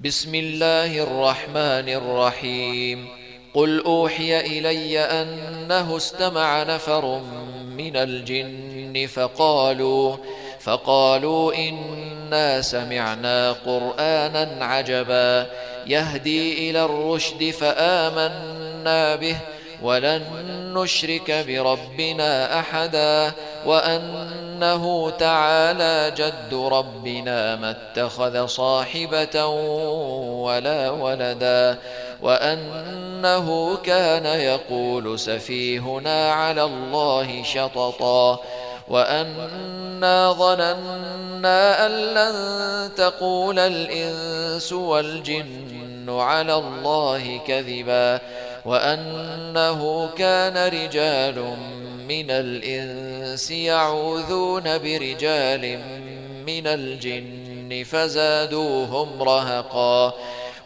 بسم الله الرحمن الرحيم. قل أوحي إلي أنه استمع نفر من الجن فقالوا إنا سمعنا قرآنا عجبا يهدي إلى الرشد فآمنا به ولن نشرك بربنا أحدا وأنه تعالى جد ربنا ما اتخذ صاحبة ولا ولدا وأنه كان يقول سفيهنا على الله شططا وأنا ظننا أن لن تقول الإنس والجن على الله كذبا وأنه كان رجال من الإنس يعوذون برجال من الجن فزادوهم رهقا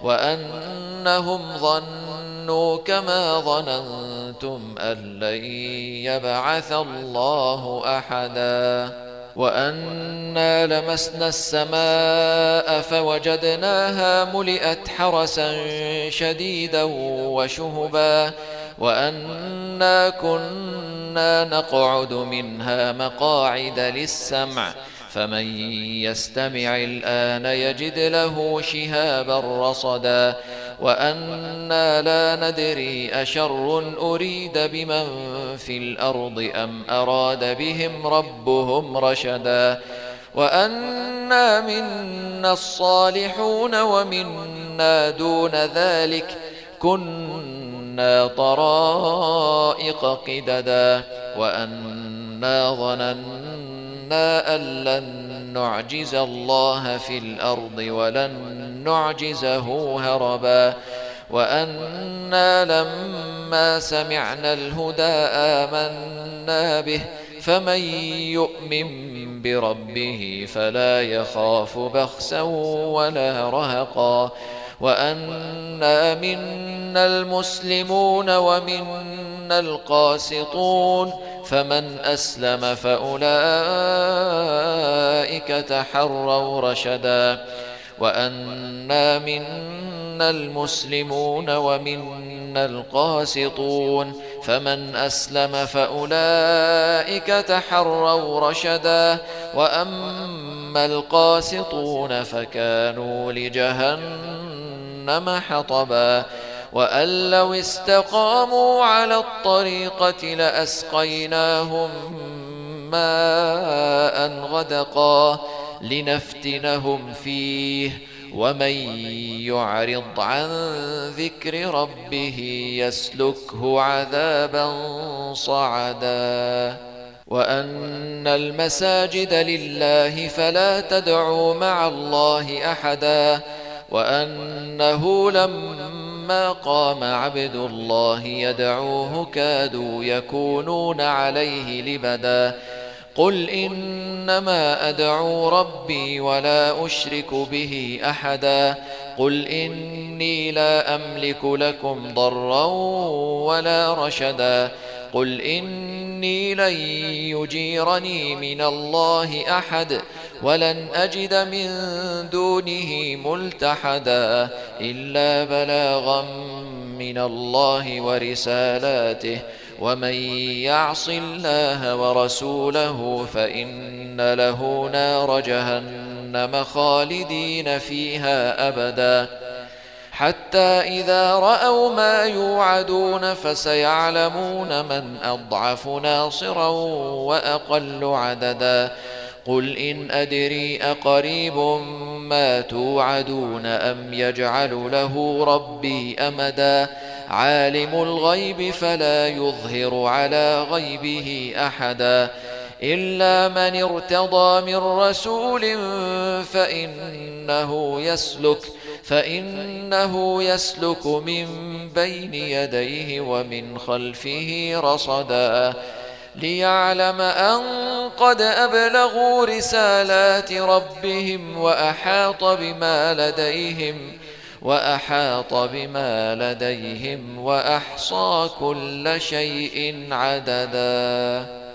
وأنهم ظنوا كما ظننتم أن لن يبعث الله أحدا وأنا لمسنا السماء فوجدناها ملئت حرسا شديدا وشهبا وأنا كنا نقعد منها مقاعد للسمع فمن يستمع الآن يجد له شهابا رصدا وأنا لا ندري أشر أريد بمن في الأرض أم أراد بهم ربهم رشدا وأنا منا الصالحون ومنا دون ذلك كنا طرائق قددا وأنا ظننا أن لن نعجز الله في الأرض ولن نعجزه هربا وأنا لما سمعنا الهدى آمنا به فمن يؤمن بربه فلا يخاف بخسا ولا رهقا وأنا منا المسلمون ومنا القاسطون فمن أسلم فأولئك تحروا رشدا وأنا منا المسلمون ومنا القاسطون فمن أسلم فأولئك تحروا رشدا وأما القاسطون فكانوا لجهنم حطبا وأن لو استقاموا على الطريقة لأسقيناهم ماء غدقا لنفتنهم فيه ومن يعرض عن ذكر ربه يسلكه عذابا صعدا وأن المساجد لله فلا تدعوا مع الله أحدا وأنه لما قام عبد الله يدعوه كادوا يكونون عليه لبدا قل إنما أدعو ربي ولا أشرك به أحدا قل إني لا أملك لكم ضرا ولا رشدا قل إني لن يجيرني من الله أحد ولن أجد من دونه ملتحدا إلا بلاغا من الله ورسالاته ومن يعص الله ورسوله فإن له نار جهنم خالدين فيها أبدا حتى إذا رأوا ما يوعدون فسيعلمون من أضعف ناصرا وأقل عددا قل إن أدري أقريب ما توعدون أم يجعل له ربي أمدا عالم الغيب فلا يظهر على غيبه أحدا إلا من ارتضى من رسول فإنه يسلك من بين يديه ومن خلفه رصدا ليعلم أن قد أبلغوا رسالات ربهم وأحاط بما لديهم وأحصى كل شيء عددا.